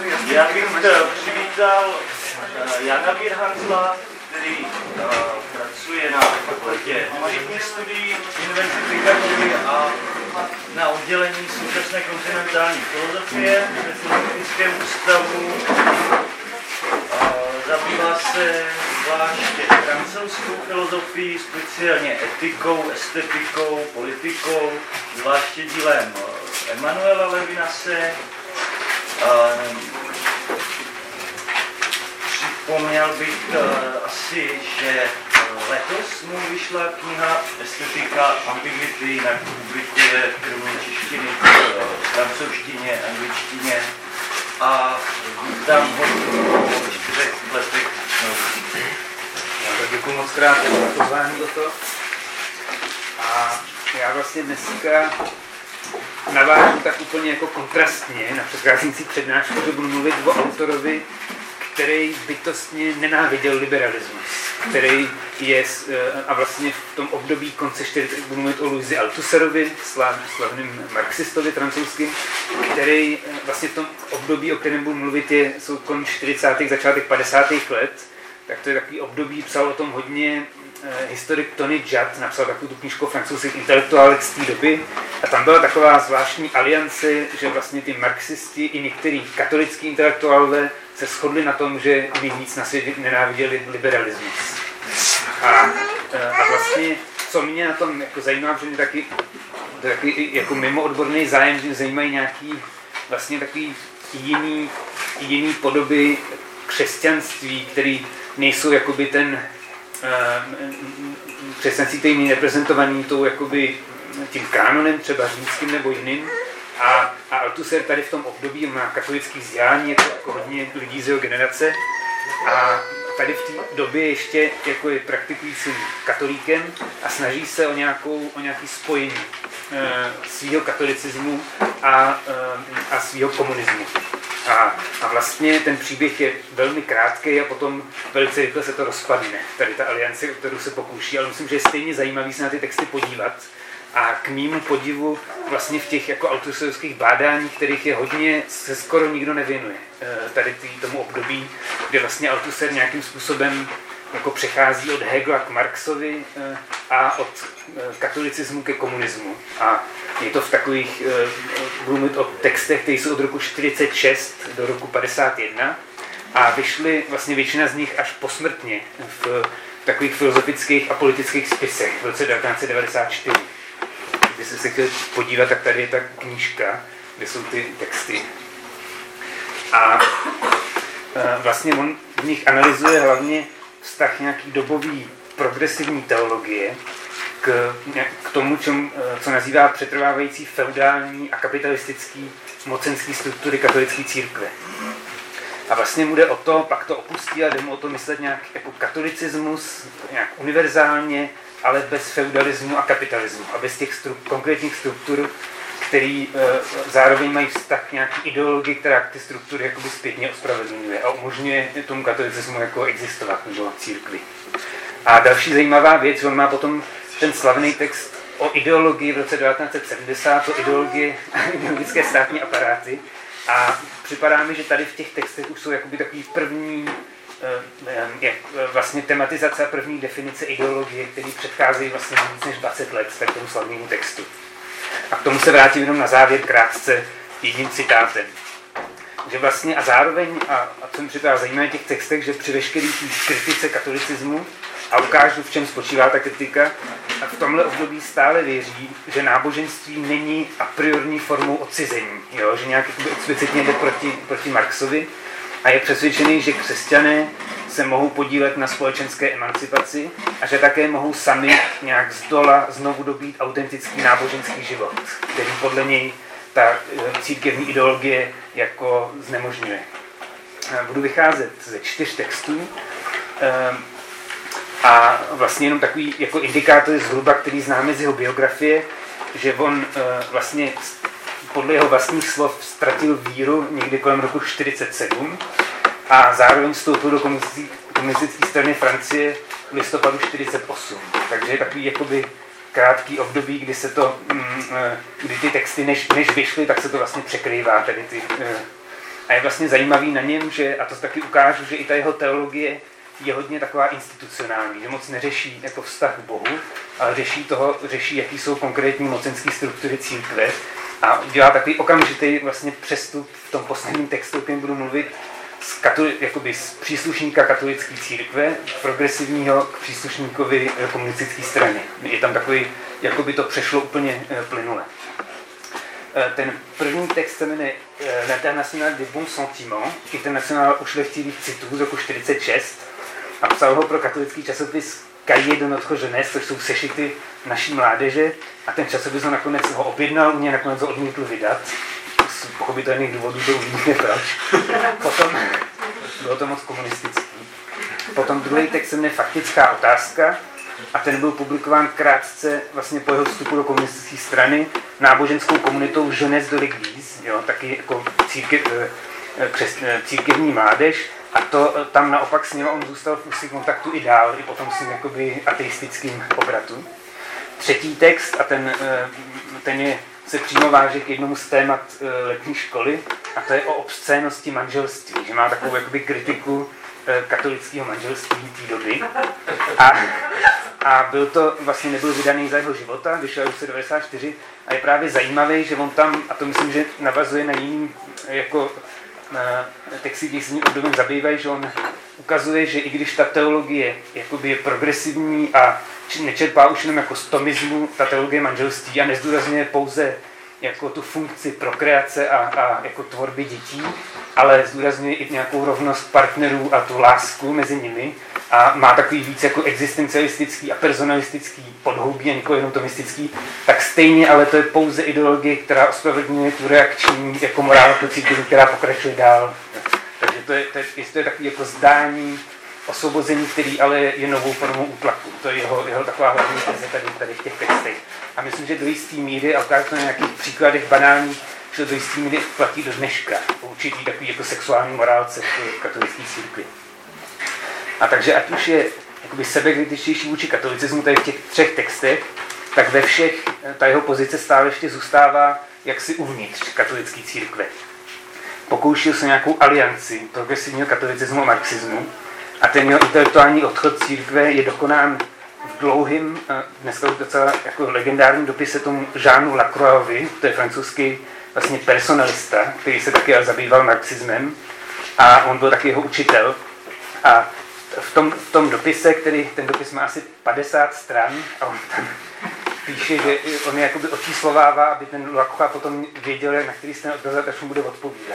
Já bych přivítal Jana Birhansla, který pracuje na fakultě humanitních studií Univerzity Karlovy a na oddělení současné kontinentální filozofie ve Filozofickém ústavu. Zabývá se zvláště francouzskou filozofií, speciálně etikou, estetikou, politikou, zvláště dílem Emanuela Levinase. Připomněl bych asi, že letos mu vyšla kniha Estetika ambiguity, jinak publikuje kromě češtiny v francouzštině, angličtině a vítám ho po 4 letech. Děkuji moc krát za pozvání do toho. A já vlastně dneska navážu tak úplně jako kontrastně na předcházející přednášku, že budu mluvit o autorovi, který bytostně nenáviděl liberalismus, který je, a vlastně v tom období konce 40. budu mluvit o Louisi Althusserovi, slavným marxistovi francouzským, který vlastně v tom období, o kterém budu mluvit, jsou konec 40. začátek 50. let, tak to je takový období, psal o tom hodně historik Tony Judd, napsal takovou tu knížku o francouzských intelektuálech z té doby a tam byla taková zvláštní aliance, že vlastně ty marxisti i některý katolický intelektuálové se shodli na tom, že nejvíc na světě nenáviděli liberalismus. A vlastně, co mě na tom jako zajímá, že mě taky jako mimo odborný zájem, že mě zajímají nějaký vlastně takový jiný podoby křesťanství, který nejsou jakoby ten křesťanství, který není reprezentovaný tou jakoby tím kánonem, třeba římským nebo jiným. A Althusser tady v tom období má katolický vzdělání, jako hodně lidí z jeho generace. A tady v té době ještě jako je praktikujícím katolíkem a snaží se o nějaký spojení svého katolicismu a svého komunismu. A vlastně ten příběh je velmi krátký a potom velice rychle se to rozpadne. Tady ta aliance, o kterou se pokouší, ale myslím, že je stejně zajímavý se na ty texty podívat. A k mému podivu vlastně v těch jako althusserovských bádáních, kterých je hodně, se skoro nikdo nevěnuje. Tady tomu období, kde vlastně Althusser nějakým způsobem jako přechází od Hegela k Marxovi a od katolicismu ke komunismu. A je to v takových, budu mluvit o textech, které jsou od roku 46 do roku 51 a vyšly vlastně většina z nich až posmrtně v takových filozofických a politických spisech v roce 1994. Když se chtěl podívat, tak tady je ta knížka, kde jsou ty texty. A vlastně on v nich analyzuje hlavně vztah nějaký dobový progresivní teologie k tomu, co nazývá přetrvávající feudální a kapitalistický mocenský struktury katolické církve. A vlastně mu jde o to, pak to opustí a jde mu o to myslet nějak jako katolicismus, nějak univerzálně, ale bez feudalismu a kapitalismu a bez těch konkrétních struktur, který zároveň mají vztah k nějaký ideologii, která ty struktury jakoby zpětně ospravedlňuje a umožňuje tomu katolicismu jako existovat nebo církvi. A další zajímavá věc, on má potom ten slavný text o ideologii v roce 1970, o ideologické státní aparáty. A připadá mi, že tady v těch textech už jsou jakoby takový první vlastně tematizace a první definice ideologie, který předcházejí vlastně víc než 20 let tak tomu slavnému textu. A k tomu se vrátím jenom na závěr krátce jedním citátem. Že vlastně a zároveň, a co mi připadá zajímavé v těch textech, že při veškeré kritice katolicismu, a ukážu, v čem spočívá ta kritika, a v tomhle období stále věří, že náboženství není a priorní formou odcizení, jo? Že nějak explicitně jde proti Marxovi a je přesvědčený, že křesťané se mohou podílet na společenské emancipaci a že také mohou sami nějak zdola znovu dobít autentický náboženský život, který podle něj ta církevní ideologie jako znemožňuje. Budu vycházet ze 4 textů a vlastně jenom takový jako indikátor zhruba, který známe z jeho biografie, že on vlastně podle jeho vlastních slov ztratil víru někdy kolem roku 1947 a zároveň vstoupil do komunistické strany Francie v listopadu 1948. Takže je takový jakoby krátký období, kdy se to, kdy ty texty než vyšly, tak se to vlastně překrývá tady ty. A je vlastně zajímavý na něm, že, a to taky ukážu, že i ta jeho teologie je hodně taková institucionální, že moc neřeší jako vztah k Bohu, ale řeší, jaký jsou konkrétní mocenské struktury církve a dělá takový okamžitý vlastně přestup v tom posledním textu, o kterém budu mluvit, z příslušníka katolické církve, progresivního k příslušníkovi komunistické strany. Je tam takový, jako by to přešlo úplně plynule. Ten první text se jmenuje L'Internationale des bons sentiments, internacionál ušlechtilých citů z roku 1946 a psal ho pro katolický časopis Cahiers de notre jeunesse, což jsou sešity naší mládeže a ten časopis ho nakonec objednal, mě nakonec ho odmítl vydat. Z pochopitelných důvodů to uvidíme proč. Potom bylo to moc komunistický. Potom druhý text se jmenuje Faktická otázka a ten byl publikován krátce vlastně po jeho vstupu do komunistické strany náboženskou komunitou Jeunesse de l'Église, taky jako církevní mládež a to tam naopak s ním on zůstal v úzkém kontaktu i dál, i potom s tím jakoby ateistickým obratu. Třetí text a ten se přímo váže k jednomu z témat letní školy a to je o obscénosti manželství, že má takovou jakoby kritiku katolického manželství té doby a byl to, vlastně nebyl vydaný za jeho života, vyšel v roce 1994 a je právě zajímavý, že on tam, a to myslím, že navazuje na jiný jako texty, když se ním obdobím zabývají, že on ukazuje, že i když ta teologie jakoby je progresivní a nečerpá už jenom jako z tomismu, ta teologie manželství a nezdůrazňuje pouze jako tu funkci prokreace a jako tvorby dětí, ale zdůrazňuje i nějakou rovnost partnerů a tu lásku mezi nimi a má takový víc jako existencialistický a personalistický podhoubí a nikoli jenom tomistický, tak stejně, ale to je pouze ideologie, která ospravedlňuje tu reakční jako morálku církve, která pokračuje dál. Takže to je takový jako zdání osvobození, který ale je novou formou útlaku. To je jeho taková hlavní teze tady v těch textech. A myslím, že do jistý míry, a ukážu to na nějakých příkladech banálních, že do jistý míry platí do dneška. Určitý takový jako sexuální morálce v katolické církvi. A takže ať už je jakoby sebekritičtější vůči katolicismu tady v těch třech textech, tak ve všech ta jeho pozice stále ještě zůstává jaksi uvnitř katolické církve. Pokoušel se nějakou alianci progresivního katolicismu a marxismu a ten jeho intelektuální odchod církve je dokonán v dlouhým, dneska už docela jako legendárním dopise tomu Jeanu Lacroixovi, to je francouzský vlastně personalista, který se taky zabýval marxismem a on byl taky jeho učitel. A v tom dopise, ten dopis má asi 50 stran a on tam píše, že on je jakoby očíslovává, aby ten Lacroix potom věděl, na který se odkazat, až mu bude odpovídat.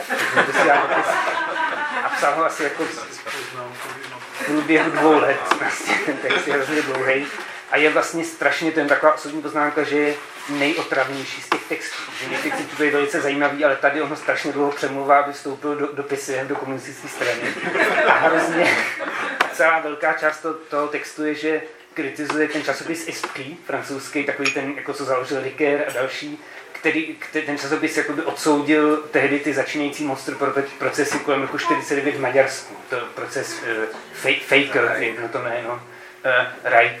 A psal ho asi jako v průběhu 2 let, vlastně ten text je hrozně dlouhý. A je vlastně strašně, to je taková osobní poznámka, že je nejotravnější z těch textů. Že někdy to je velice zajímavý, ale tady on ho strašně dlouho přemluvá, aby vstoupil do dopisy do komunistické strany. A hrozně celá velká část toho textu je, že kritizuje ten časopis Esprit, francouzský, takový ten, jako co založil Ricoeur a další, který ten časopis jakoby odsoudil tehdy ty začínající monster procesy kolem roku 1949 v Maďarsku. To proces Faker, je na to jméno, Reich.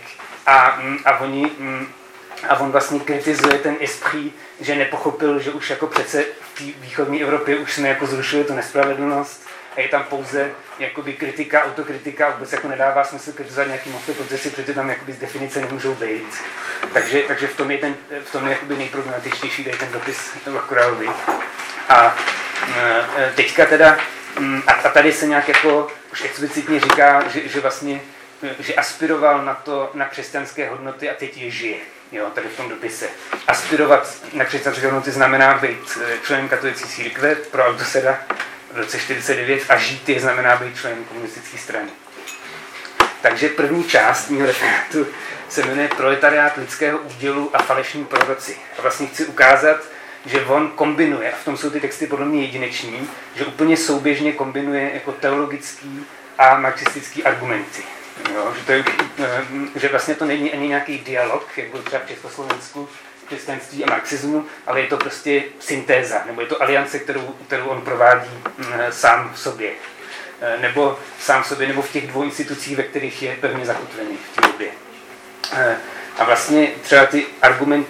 A on vlastně kritizuje ten Esprit, že nepochopil, že už jako přece v té východní Evropě už jsme jako zrušili tu nespravedlnost a je tam pouze jakoby kritika, autokritika a vůbec jako nedává smysl kritizovat nějaký monster procesy, protože tam jakoby z definice nemůžou být. Takže v tom je jakoby nejproblematičtější tady ten dopis Lacroixovi. A teďka teda, a tady se nějak jako už explicitně říká, že vlastně že aspiroval na křesťanské hodnoty a teď je žije. Jo, tady v tom dopise. Aspirovat na křesťanské hodnoty znamená být členem katolické církve pro Althusera v roce 1949 a žít je znamená být členem komunistické strany. Takže první část mého referátu se jmenuje Proletariát lidského údělu a falešní proroci. A vlastně chci ukázat, že on kombinuje, a v tom jsou ty texty podle mě jedineční, že úplně souběžně kombinuje jako teologický a marxistický argumenty. Jo, že vlastně to není ani nějaký dialog, jak byl třeba v Československu, křesťanství a marxismu, ale je to prostě syntéza, nebo je to aliance, kterou on provádí sám v sobě. Nebo sám v sobě, nebo v těch 2 institucích, ve kterých je pevně zakotvený v té době. A vlastně třeba ty argumenty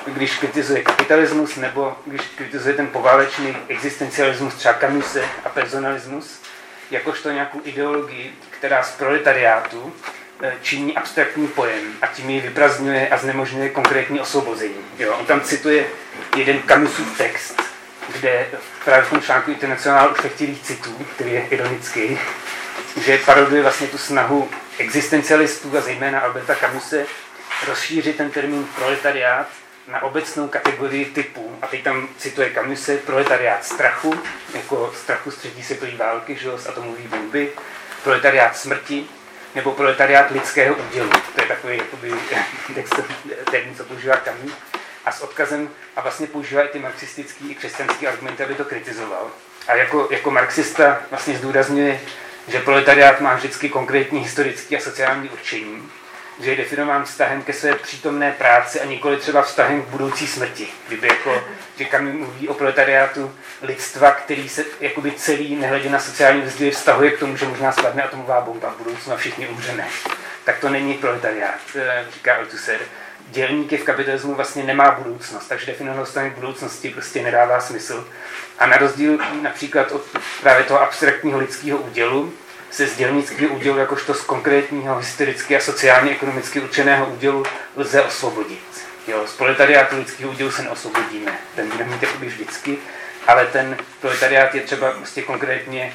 když kritizuje kapitalismus nebo když kritizuje ten poválečný existencialismus, třeba Camuse a personalismus, jakožto nějakou ideologii, která z proletariátu činí abstraktní pojem a tím ji vyprazňuje a znemožňuje konkrétní osvobození. Jo, on tam cituje jeden Camusův text, kde právě v tom článku Internacionál ušlechtilých citů, který je ironický, že paroduje vlastně tu snahu existencialistů a zejména Alberta Camuse rozšířit ten termín proletariát na obecnou kategorii typů. A teď tam cituje Camuse proletariát strachu, jako strachu z třetí světové války, že, z atomové bomby, proletariát smrti, nebo proletariát lidského údělu. To je takový jakoby, termín, co používá Camus. A s odkazem, a vlastně používá i ty marxistický i křesťanský argumenty, aby to kritizoval. A jako marxista vlastně zdůrazňuje, že proletariát má vždycky konkrétní historický a sociální určení, že je definován vztahem ke své přítomné práci a nikoli třeba vztahem k budoucí smrti. Kdyby jako, že Camus mluví o proletariátu lidstva, který se jakoby celý, nehledě na sociální rozdíly, vztahuje k tomu, že možná spadne atomová bomba v budoucnu a všichni umřeme. Tak to není proletariát, říká Althusser. Dělník je v kapitalismu vlastně nemá budoucnost, takže definovat vztah k budoucnosti prostě nedává smysl. A na rozdíl například od právě toho abstraktního lidského údělu se z dělnického údělu jakožto z konkrétního historicky a sociálně ekonomicky určeného údělu lze osvobodit. Jo, z proletariátu lidského údělu se neosvobodíme, ten budeme mít jakoby vždycky, ale ten proletariát je třeba prostě konkrétně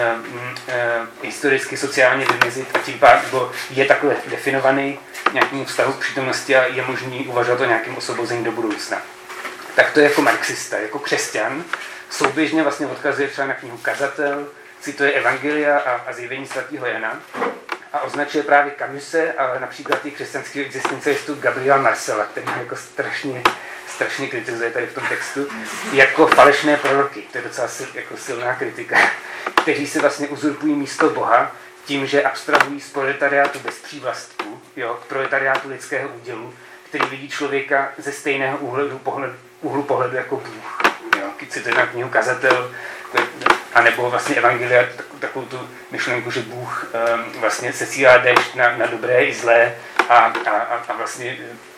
historicky, sociálně vymezit a tím pádem je takhle definovaný nějakým vztahu k přítomnosti a je možný uvažovat o nějakém osvobození do budoucna. Tak to je jako marxista, jako křesťan. Souběžně vlastně odkazuje třeba na knihu Kazatel, cituje Evangelia a zjevení svatého Jana a označuje právě Camuse, ale například i křesťanského existencialistu Gabriela Marcela, který jako strašně kritizuje tady v tom textu, jako falešné proroky. To je docela jako silná kritika, kteří si vlastně uzurpují místo Boha tím, že abstrahují z proletariátu bez přívlastků, jo, k proletariátu lidského údělu, který vidí člověka ze stejného úhlu pohledu jako Bůh. Jo, cituje na knihu Kazatel, anebo vlastně Evangelia, takovou tu myšlenku, že Bůh vlastně sesílá déšť na dobré i zlé a vlastně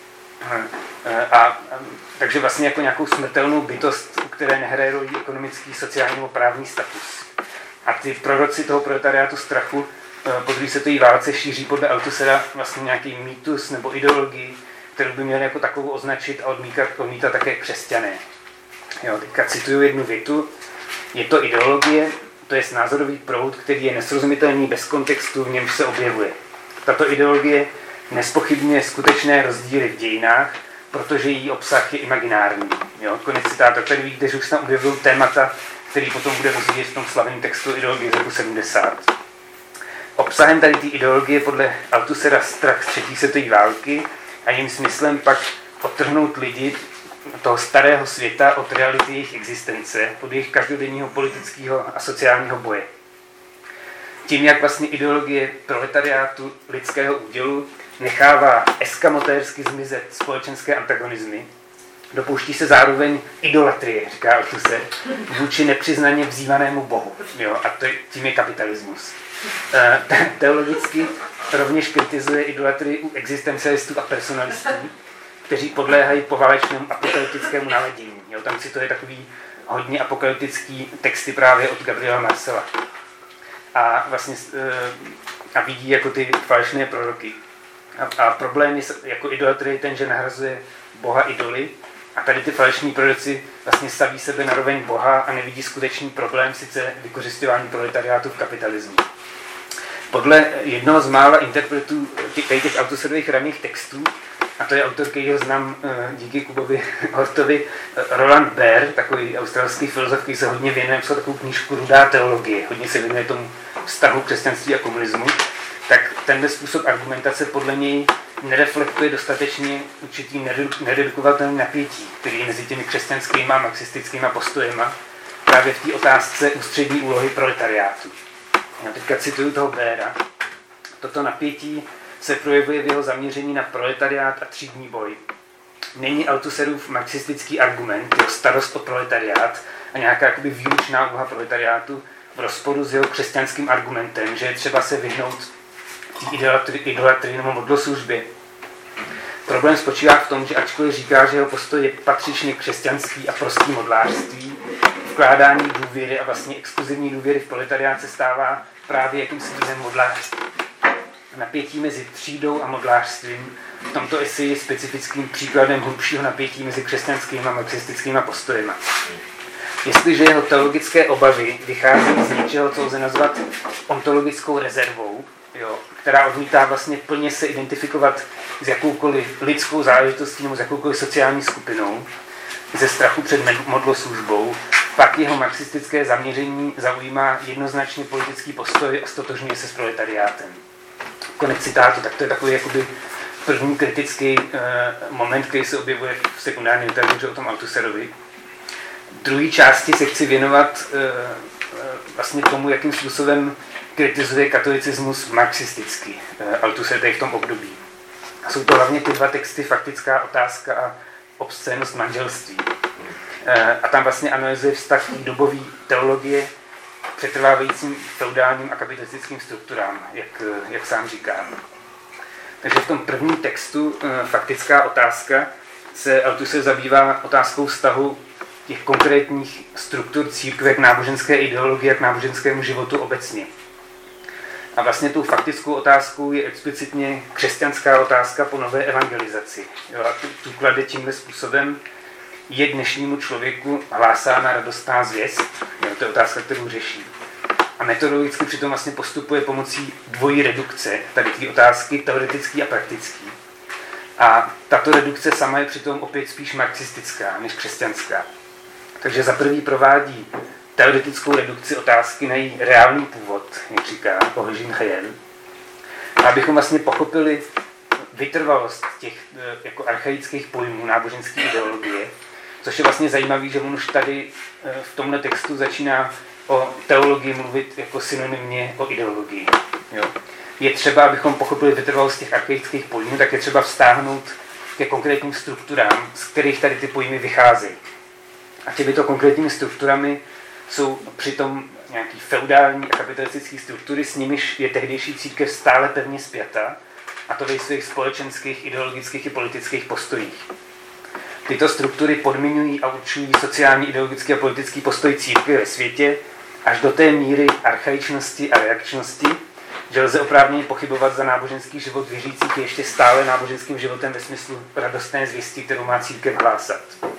takže vlastně jako nějakou smrtelnou bytost, u které nehraje roli ekonomický, sociální nebo právní status. A ty proroci toho proletariátu strachu po druhé světové válce šíří podle Althussera vlastně nějaký mýtus nebo ideologii, kterou by měli jako takovou označit a odmítat také křesťané. Jo, teďka cituju jednu větu. Je to ideologie, to je názorový proud, který je nesrozumitelný bez kontextu, v němž se objevuje. Tato ideologie nespochybňuje skutečné rozdíly v dějinách, protože její obsah je imaginární. Jo, konec citátu. Tady vidíte, že už tam objevují témata, který potom bude rozvíjet v tom slavném textu ideologie z roku 70. Obsahem tady té ideologie podle Althussera strach z třetí světové války a jejím smyslem pak odtrhnout lidi toho starého světa od reality jejich existence, od jejich každodenního politického a sociálního boje. Tím, jak vlastně ideologie proletariátu lidského údělu nechává eskamotérsky zmizet společenské antagonizmy, dopouští se zároveň idolatrie, říká Althusser, vůči nepřiznaně vzývanému Bohu. Jo, a tím je kapitalismus. Teologicky rovněž kritizuje idolatrii u existencialistů a personalistů, kteří podléhají poválečnému apokalyptickému naladění. Jo, tam cituje takový hodně apokalyptický texty právě od Gabriela Marcela. A vlastně vidí jako ty falešné proroky. A problém je jako idolatrie ten, že nahrazuje Boha idoly. A tady ty falešní proroci vlastně staví sebe na roveň Boha a nevidí skutečný problém, sice vykořisťování proletariátu v kapitalismu. Podle jednoho z mála interpretů těch Althusserových raných textů, a to je autor, který ho znám díky Kubovi Hortovi, Roland Baer, takový australský filozof, který se hodně věnuje, napsal takovou knížku Rudá teologie, hodně se věnuje tomu vztahu křesťanství a komunismu, tak tenhle způsob argumentace podle něj nereflektuje dostatečně určitý neredukovatelný napětí, který je mezi těmi křesťanskými a marxistickými postojema právě v té otázce ústřední úlohy proletariátu. Já teďka cituju toho Baera. Toto napětí se projevuje v jeho zaměření na proletariát a třídní boj. Není Althusserův marxistický argument, jeho starost o proletariát a nějaká jakoby výlučná úloha proletariátu v rozporu s jeho křesťanským argumentem, že je třeba se vyhnout té idolatrii nebo modloslužbě. Problém spočívá v tom, že ačkoliv říká, že jeho postoj je patřičně křesťanský a prostý modlářství, vkládání důvěry a vlastně exkluzivní důvěry v proletariát se stává právě jakýmsi druhem modlářství. Napětí mezi třídou a modlářstvím v tomto eseji je specifickým příkladem hlubšího napětí mezi křesťanskými a marxistickými postojemi. Jestliže jeho teologické obavy vychází z něčeho, co lze nazvat ontologickou rezervou, která odmítá vlastně plně se identifikovat s jakoukoliv lidskou záležitostí nebo s jakoukoliv sociální skupinou, ze strachu před modloslužbou, pak jeho marxistické zaměření zaujímá jednoznačně politický postoj a stotožňuje se s proletariátem. Konec citátu, tak to je takový jakoby první kritický moment, který se objevuje v sekundární literatuře o tom Althusserovi. V druhé části se chci věnovat vlastně tomu, jakým způsobem kritizuje katolicismus marxisticky Althusser tady v tom období. A jsou to hlavně ty dva texty Faktická otázka a Obscénnost manželství. A tam vlastně analyzuje vztah dobové teologie k přetrvávajícím feudálním a kapitalistickým strukturám, jak sám říká. Takže v tom prvním textu Faktická otázka se Althusser zabývá otázkou vztahu těch konkrétních struktur církve k náboženské ideologii a k náboženskému životu obecně. A vlastně tou faktickou otázkou je explicitně křesťanská otázka po nové evangelizaci. A tu klade tímhle způsobem: je dnešnímu člověku hlásána radostná zvěst? To je otázka, kterou řeší. A metodologicky přitom vlastně postupuje pomocí dvojí redukce, tady ty otázky teoretický a praktický. A tato redukce sama je přitom opět spíš marxistická než křesťanská. Takže za prvý provádí teoretickou redukci otázky na její reálný původ, jak říká Ohlžin Chejel. A abychom vlastně pochopili vytrvalost těch jako archaických pojmů náboženské ideologie, což je vlastně zajímavé, že on už tady v tomhle textu začíná o teologii mluvit jako synonymně o ideologii. Jo. Je třeba, abychom pochopili vytrvalost těch archaických pojmů, tak je třeba vztáhnout ke konkrétním strukturám, z kterých tady ty pojmy vycházejí. A těmito konkrétními strukturami jsou přitom nějaký feudální a kapitalistické struktury, s nimiž je tehdejší církev stále pevně spjata, a to ve svých společenských, ideologických i politických postojích. Tyto struktury podmiňují a určují sociální, ideologický a politický postoj církve ve světě až do té míry archaičnosti a reakčnosti, že lze oprávněně pochybovat za náboženský život věřících ještě stále náboženským životem ve smyslu radostné zvěsti, kterou má církev hlásat.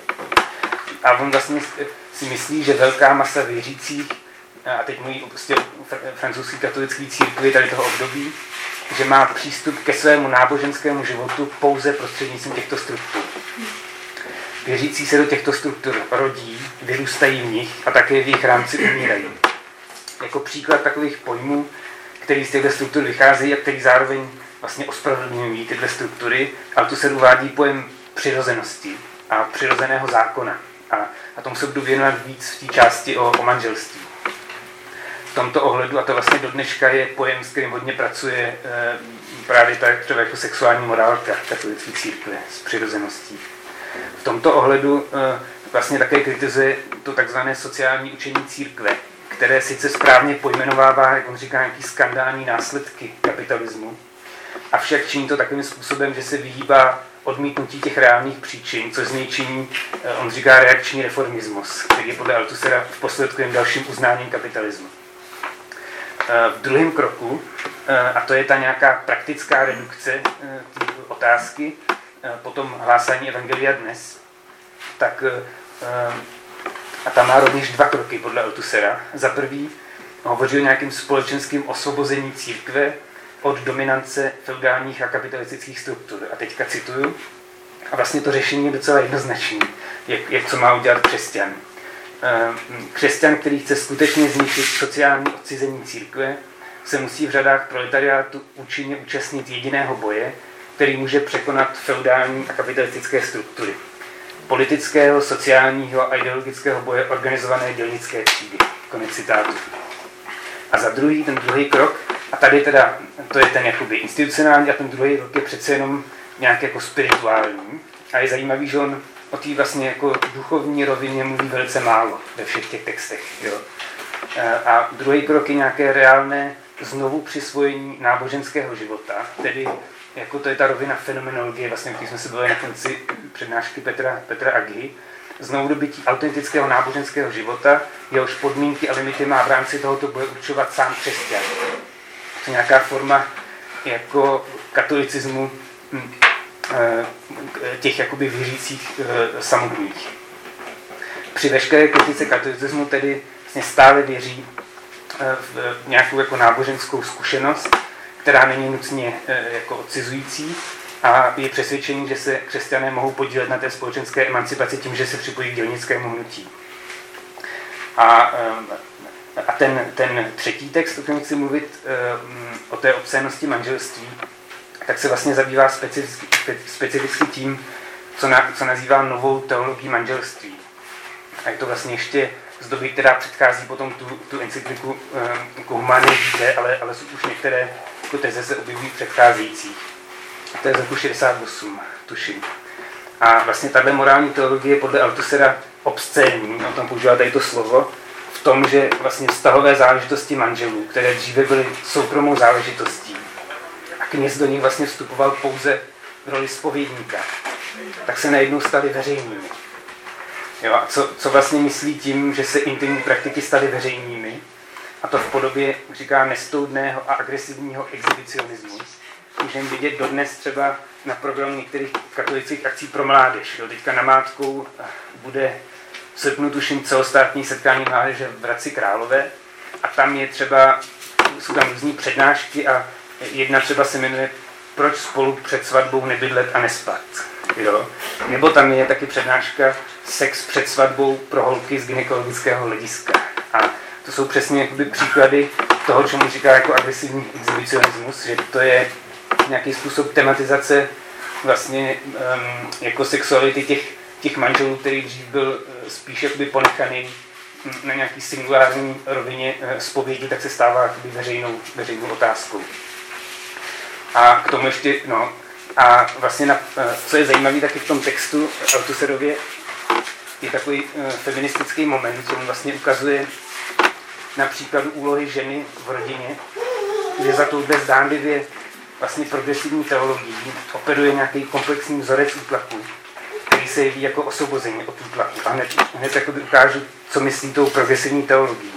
A on vlastně si myslí, že velká masa věřících, a teď mluví prostě o francouzské katolické církvi tady toho období, že má přístup ke svému náboženskému životu pouze prostřednictvím těchto struktur. Věřící se do těchto struktur rodí, vyrůstají v nich a také v jejich rámci umírají. Jako příklad takových pojmů, který z těchto struktur vycházejí a který zároveň vlastně ospravedlňují tyhle struktury, Althusser uvádí pojem přirozenosti a přirozeného zákona. A tomu se budu věnovat víc v té části o manželství. V tomto ohledu, a to vlastně do dneška je pojem, s kterým hodně pracuje právě tak třeba jako sexuální morálka katolické církve s přirozeností. V tomto ohledu vlastně také kritizuje to takzvané sociální učení církve, které sice správně pojmenovává, jak on říká, nějaký skandální následky kapitalismu, avšak činí to takovým způsobem, že se vyhýbá odmítnutí těch reálných příčin, což z něj činí, on říká, reakční reformismus, který je podle Althussera v posledku jen dalším uznáním kapitalismu. V druhém kroku, a to je ta nějaká praktická redukce té otázky, potom hlásání Evangelia dnes, tak a tam má rovněž dva kroky podle Althussera. Za prvý hovoří o nějakým společenským osvobození církve od dominance feudálních a kapitalistických struktur. A teďka cituju. A vlastně to řešení je docela jednoznačné, jak co má udělat křesťan. Křesťan, který chce skutečně zničit sociální odcizení církve, se musí v řadách proletariátu účinně účastnit jediného boje, který může překonat feudální a kapitalistické struktury. Politického, sociálního a ideologického boje organizované dělnické třídy. Konec citátu. A za druhý, ten druhý krok, a tady teda, to je ten jakoby institucionální, a ten druhý krok je přece jenom nějak jako spirituální. A je zajímavý, že on o té vlastně jako duchovní rovině mluví velice málo ve všech těch textech. Jo. A druhý krok je nějaké reálné znovu přisvojení náboženského života, tedy jako to je ta rovina fenomenologie, vlastně, když jsme se bavili na konci přednášky Petra Agy, znovu dobytí autentického náboženského života, jehož podmínky a limity má v rámci tohoto boje určovat sám křesťan. To je nějaká forma jako katolicismu těch jakoby věřících samotných. Při veškeré kritice katolicismu tedy vlastně stále věří v nějakou jako náboženskou zkušenost, která není nutně jako odcizující, a je přesvědčení, že se křesťané mohou podílet na té společenské emancipaci tím, že se připojí k dělnickému hnutí. A ten třetí text, o kterém chci mluvit, o té obscénnosti manželství, tak se vlastně zabývá specificky tím, co nazývá novou teologii manželství. A je to vlastně ještě z doby, která předchází potom tu encykliku Humanae Vitae, ale jsou už některé jako teze se objevují předcházejících. To je z roku 68, tuším. A vlastně tato morální teologie podle Althusera obscénní, o tom používá tady to slovo, v tom, že vlastně vztahové záležitosti manželů, které dříve byly soukromou záležitostí, a kněz do nich vlastně vstupoval pouze v roli zpovědníka, tak se najednou staly veřejnými. Jo, a co vlastně myslí tím, že se intimní praktiky staly veřejnými, a to v podobě, říká, nestoudného a agresivního exhibicionismu. Můžeme vidět dodnes třeba na programu některých katolických akcí pro mládež. Jo, teďka namátkou bude v srpnu, tuším, celostátní setkání mládeže v Hradci Králové, a tam jsou tam různý přednášky a jedna třeba se jmenuje Proč spolu před svatbou nebydlet a nespat. Jo. Nebo tam je taky přednáška Sex před svatbou pro holky z gynekologického hlediska. A to jsou přesně jakoby příklady toho, čemu říká jako agresivní exhibicionismus, že to je nějaký způsob tematizace vlastně jako sexuality těch manželů, který dřív byl spíš jakoby ponechaný na nějaký singulární rovině zpovědi, tak se stává jakoby veřejnou otázkou. A k tomu ještě, a vlastně co je zajímavé taky v tom textu Althusserově, je takový feministický moment, co on vlastně ukazuje na příkladu úlohy ženy v rodině, kde za touhle zdánlivě vlastně progresivní teologií operuje nějaký komplexní vzorec útlaku, který se jeví jako osvobození od útlaku. A hned jakoby ukážu, co myslí tou progresivní teologií.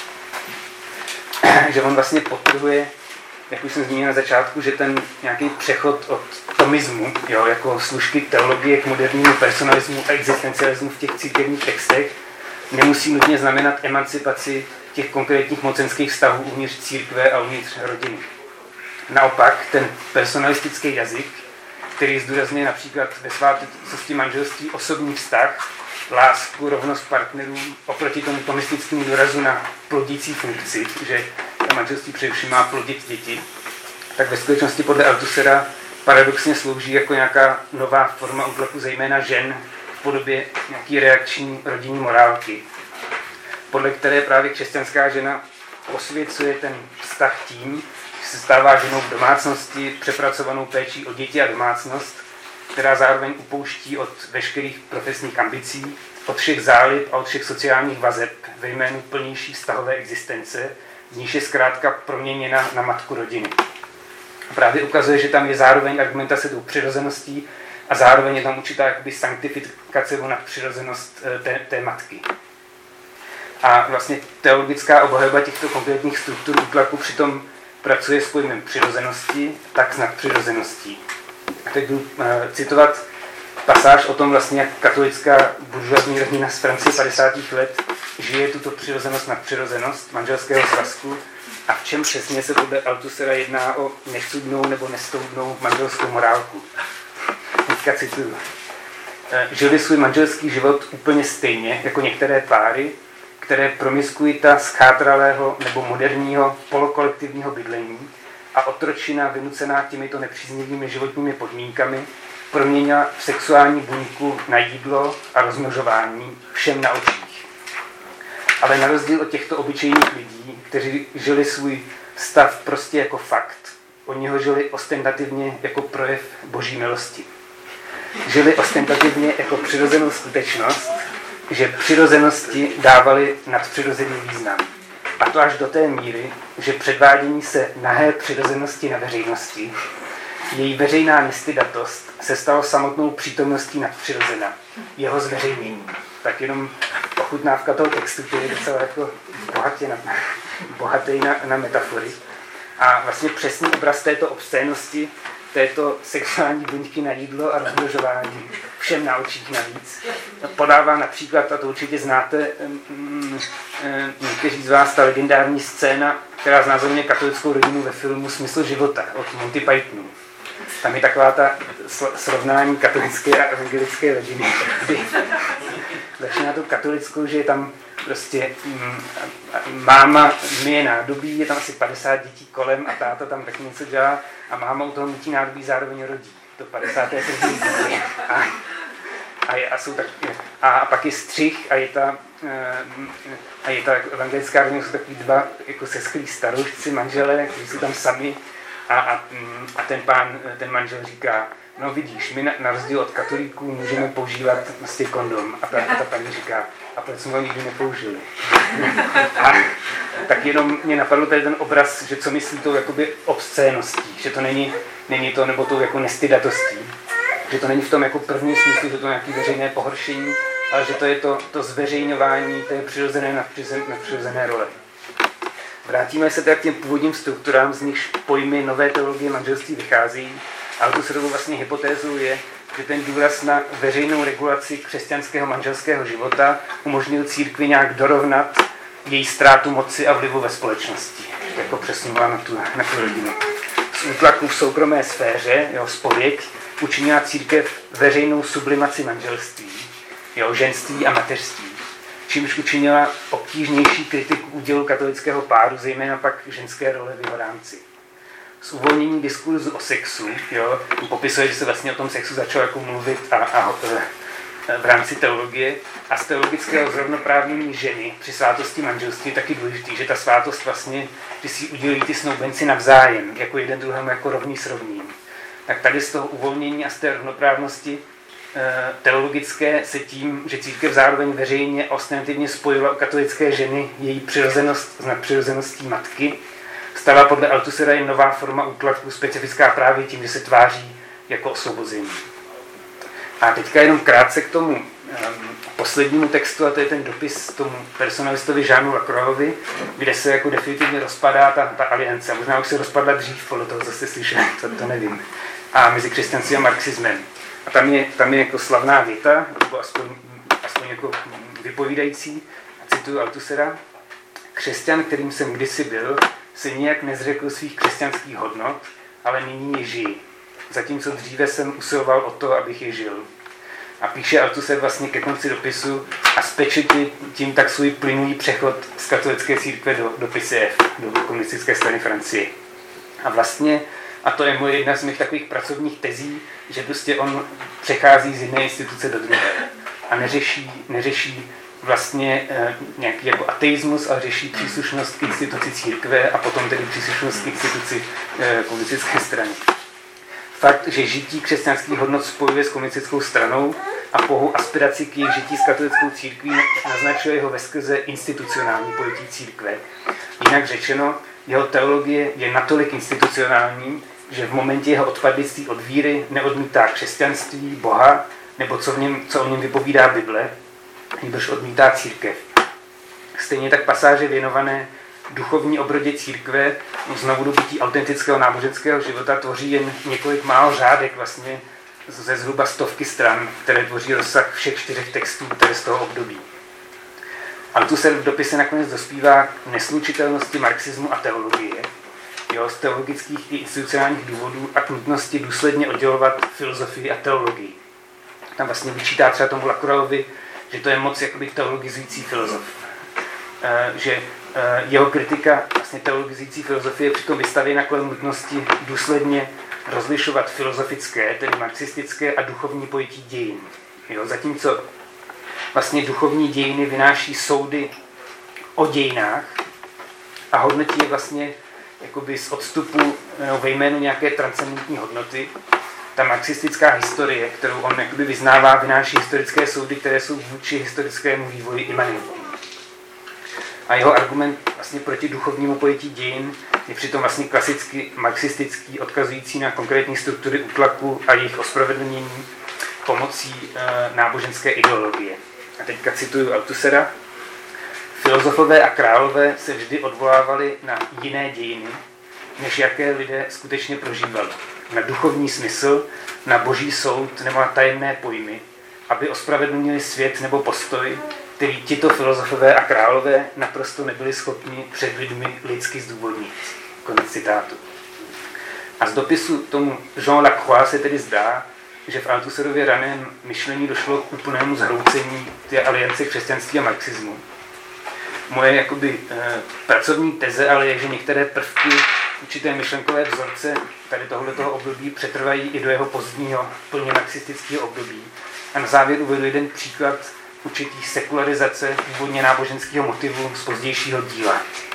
Že on vlastně podtrhuje, jak už jsem zmínil na začátku, že ten nějaký přechod od tomismu, jo, jako služky teologie k modernímu personalismu a existencialismu v těch církevních textech nemusí nutně znamenat emancipaci těch konkrétních mocenských vztahů uvnitř církve a uvnitř rodiny. Naopak, ten personalistický jazyk, který zdůrazňuje například ve svátosti manželství osobní vztah, lásku, rovnost partnerů, oproti tomu tomistickému důrazu na plodící funkci, že manželství především má plodit děti, tak ve skutečnosti podle Althusera paradoxně slouží jako nějaká nová forma útlaku zejména žen v podobě nějaký reakční rodinní morálky, podle které právě křesťanská žena osvěcuje ten vztah tím, že se stává ženou v domácnosti, přepracovanou péčí o děti a domácnost, která zároveň upouští od veškerých profesních ambicí, od všech zálib a od všech sociálních vazeb ve jménu plnější vztahové existence, z níž je zkrátka proměněna na matku rodiny. Právě ukazuje, že tam je zároveň argumentace tou přirozeností a zároveň je tam určitá jakoby sanktifikace o nadpřirozenost té matky. A vlastně teologická obhajoba těchto konkrétních struktur útlaku přitom pracuje s pojmem přirozenosti, tak s nadpřirozeností. A teď budu citovat pasáž o tom, vlastně, jak katolická buržoazní rodina z Francie 50. let žije tuto přirozenost nadpřirozenost manželského svazku a v čem přesně se podle Althusera jedná o necudnou nebo nestoudnou manželskou morálku. Teďka cituju. Žili svůj manželský život úplně stejně jako některé páry, které promiskuita schátralého nebo moderního polokolektivního bydlení a otročina vynucená těmito nepříznivými životními podmínkami proměnila v sexuální buňku na jídlo a rozmnožování všem na očích. Ale na rozdíl od těchto obyčejných lidí, kteří žili svůj stav prostě jako fakt, oni ho žili ostentativně jako projev boží milosti. Žili ostentativně jako přirozenou skutečnost, že přirozenosti dávali nadpřirozený význam. A to až do té míry, že předvádění se nahé přirozenosti na veřejnosti její veřejná nestydatost se stala samotnou přítomností nadpřirozena, jeho zveřejnění. Tak jenom ochutnávka toho textu, který je docela jako bohatý na metafory. A vlastně přesný obraz této obscénosti, této sexuální buňky na jídlo a rozmnožování, všem na očích navíc, podává například, a to určitě znáte, někteří z vás, ta legendární scéna, která znázorňuje katolickou rodinu ve filmu Smysl života od Monty Pythonu. Tam je taková ta srovnání katolické a evangelické rodiny, kdy začíná tu katolickou, že je tam prostě máma myje nádobí, je tam asi 50 dětí kolem a táta tam taky něco dělá a máma u toho mytí nádobí zároveň rodí. To 51. dítě. A pak je střih a je ta evangelická rodina, jsou takový dva jako seschlí staroušci, manželé, kteří jsou tam sami a ten manžel říká, no vidíš, my na rozdíl od katolíků můžeme používat vlastně kondom. A ta paní říká, a proč jsme ho nikdy nepoužili? A tak jenom mě napadl tady ten obraz, že co myslí tou jakoby obscéností, že to není to, nebo tou jako nestydatostí, že to není v tom jako prvním smyslu, že to je nějaké veřejné pohoršení, ale že to je to zveřejňování té přirozené nadpřirozené role. Vrátíme se teda k těm původním strukturám, z nichž pojmy nové teologie manželství vychází. Althusserovou vlastně hypotézou je, že ten důraz na veřejnou regulaci křesťanského manželského života umožnil církvi nějak dorovnat její ztrátu moci a vlivu ve společnosti. Jako přesunula na tu rodinu. Z útlaku v soukromé sféře, zpověď, učinila církev veřejnou sublimaci manželství, ženství a mateřství, čímž učinila obtížnější kritiku údělu katolického páru, zejména pak ženské role v jeho rámci. Z uvolnění diskurzu o sexu, popisuje, že se vlastně o tom sexu začalo jako mluvit v rámci teologie a z teologického zrovnoprávnění ženy při svátosti manželství je taky důležitý, že ta svátost vlastně, že si udělí ty snoubenci navzájem, jako jeden druhému jako rovný s rovným. Tak tady z toho uvolnění a z té rovnoprávnosti teologické se tím, že církev zároveň veřejně ostentativně spojila u katolické ženy její přirozenost s nadpřirozeností matky, stala podle Althussera jen nová forma útlaku, specifická právě tím, že se tváří jako osvobození. A teďka jenom krátce k tomu poslednímu textu, a to je ten dopis tomu personalistovi Jeanu Lacroixovi, kde se jako definitivně rozpadá ta aliance. Možná už se rozpadla dřív, podle toho, co jste slyšeli, to nevím. A mezi křesťanstvím a marxismem. A tam je jako slavná věta, nebo aspoň jako vypovídající, a cituju Althussera: křesťan, kterým jsem kdysi byl, se nijak nezřekl svých křesťanských hodnot, ale nyní je žiji. Zatímco dříve jsem usiloval o to, abych je žil. A píše Althusser vlastně ke konci dopisu a spečetí tím tak svůj plynulý přechod z katolické církve do PCF, do komunistické strany Francie. A vlastně, a to je moje jedna z mých takových pracovních tezí, že prostě on přechází z jedné instituce do druhé a neřeší vlastně nějaký jako ateismus, ale řeší příslušnost k instituci církve a potom tedy příslušnost k instituci komunistické strany. Fakt, že žití křesťanských hodnot spojuje s komunistickou stranou a pouhou aspiraci k jejich žití s katolickou církví naznačuje jeho veskrze institucionální pojetí církve. Jinak řečeno, jeho teologie je natolik institucionální, že v momentě jeho odpadlictví od víry neodmítá křesťanství, Boha, nebo co o něm vypovídá Bible, nebož odmítá církev. Stejně tak pasáže věnované duchovní obrodě církve, znovu dobytí autentického náboženského života tvoří jen několik málo řádek vlastně ze zhruba 100 stran, které tvoří rozsah všech 4 textů, které z toho období. Althusser v dopise nakonec dospívá k neslučitelnosti marxismu a teologie, z teologických i institucionálních důvodů a k nutnosti důsledně oddělovat filozofii a teologii. Tam vlastně vyčítá třeba tomu Lacroixovi, že to je moc jakoby teologizující filozof. Že jeho kritika vlastně teologizující filozofie je přitom vystavěna kolem nutnosti důsledně rozlišovat filozofické, tedy marxistické a duchovní pojetí dějin. Zatímco vlastně duchovní dějiny vynáší soudy o dějinách a hodnotí je vlastně jakoby z odstupu ve jménu nějaké transcendentní hodnoty, ta marxistická historie, kterou on jakoby vyznává, vynáší historické soudy, které jsou vůči historickému vývoji imanentní. A jeho argument vlastně proti duchovnímu pojetí dějin je přitom vlastně klasicky marxistický, odkazující na konkrétní struktury útlaku a jejich ospravedlnění pomocí náboženské ideologie. A teďka cituju Althusera. Filozofové a králové se vždy odvolávali na jiné dějiny, než jaké lidé skutečně prožívali. Na duchovní smysl, na boží soud nebo na tajemné pojmy, aby ospravedlnili svět nebo postoj, který tito filozofové a králové naprosto nebyli schopni před lidmi lidsky zdůvodnit. Konec citátu. A z dopisu tomu Jean Lacroix se tedy zdá, že v Althusserově raném myšlení došlo k úplnému zhroucení té aliance křesťanství a marxismu. Moje jakoby pracovní teze ale je, že některé prvky určité myšlenkové vzorce tady tohoto období přetrvají i do jeho pozdního plně marxistického období. A na závěr uvedu jeden příklad určitých sekularizace původně náboženského motivu z pozdějšího díla.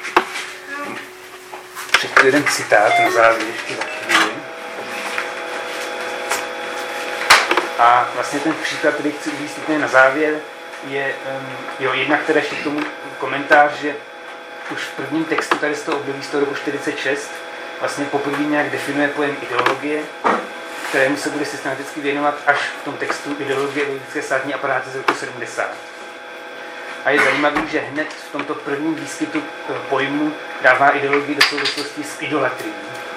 Přečtu jeden citát na závěr ještě za chvíli. A vlastně ten příklad, který chci uvést na závěr, je jedna, která ještě k tomu komentář, že už v prvním textu tady z toho období z toho roku 46 vlastně poprvé nějak definuje pojem ideologie, kterému se bude systematicky věnovat až v tom textu ideologie logické státní aparáty z roku 70. A je zajímavé, že hned v tomto prvním výskytu pojmu dává ideologii do souvislosti s idolatrií,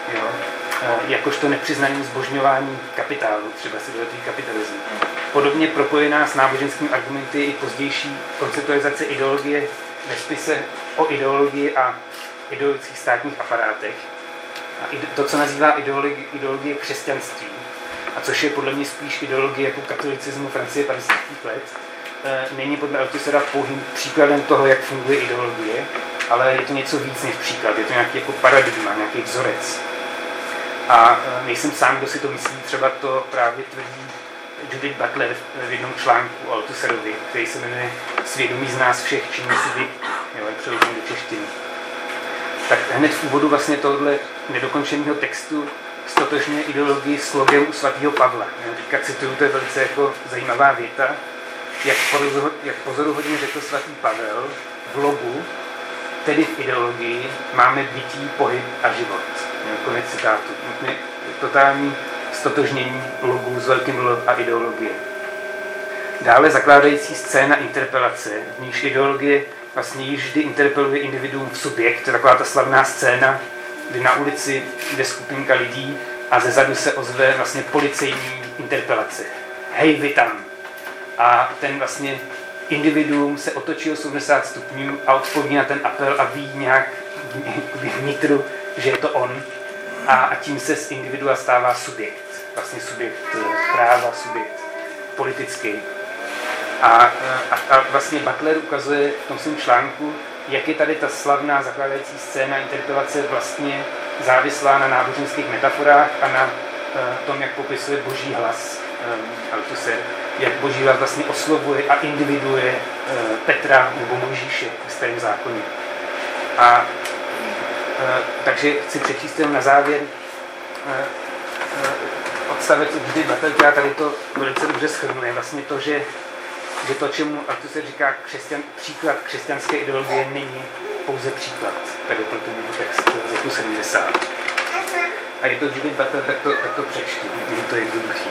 jakožto nepřiznaným zbožňování kapitálu, třeba světový kapitalismu. Podobně propojená s náboženskými argumenty i pozdější konceptualizace ideologie ve spise o ideologii a ideologických státních aparátech. A to, co nazývá ideologie křesťanství, a což je podle mě spíš ideologie jako katolicismu Francie 50. let, není podle Althusera pouhým příkladem toho, jak funguje ideologie, ale je to něco víc než příklad, je to nějaký jako paradigma, nějaký vzorec. A nejsem sám, kdo si to myslí, třeba to právě tvrdí Judith Butler v jednom článku o Althusserovi, který se jmenuje Svědomí z nás všech činí subjekt, přeložení do češtiny. Tak hned v úvodu vlastně tohoto nedokončeného textu stotožňuje ideologii s logem u svatého Pavla. Teďka cituju, to je velice jako zajímavá věta. Jak pozoruhodně řekl svatý Pavel, v logu, tedy v ideologii, máme bytí, pohyb a život. Konec citátu. Totální stotožnění logu s velkým L a ideologie. Dále zakládající scéna interpelace, v níž ideologie vlastně již vždy interpeluje individuum v subjekt, to je taková ta slavná scéna, kdy na ulici jde skupinka lidí a zezadu se ozve vlastně policejní interpelace. Hej, vy tam! A ten vlastně individuum se otočí 80 stupňů a odpoví na ten apel a ví nějak vnitru, že je to on. A tím se z individua stává subjekt. Vlastně subjekt práva, subjekt politický. A vlastně Butler ukazuje v tom svém článku, jak je tady ta slavná zakládající scéna interpelace vlastně závislá na náboženských metaforách a na tom, jak popisuje boží hlas Althusser, jak boží hlas vlastně oslovuje a individuuje Petra nebo Mojžíše v Starém zákoně. Takže chci přečíst jen na závěr odstavec od Judith Butler, která tady to velice dobře shrnuje. Vlastně to, že to, čemu Althusser říká příklad křesťanské ideologie, není pouze příklad. Tady pro ten text z roku 70. A je to Judith Butler, tak to přečtu, je to jednoduchý.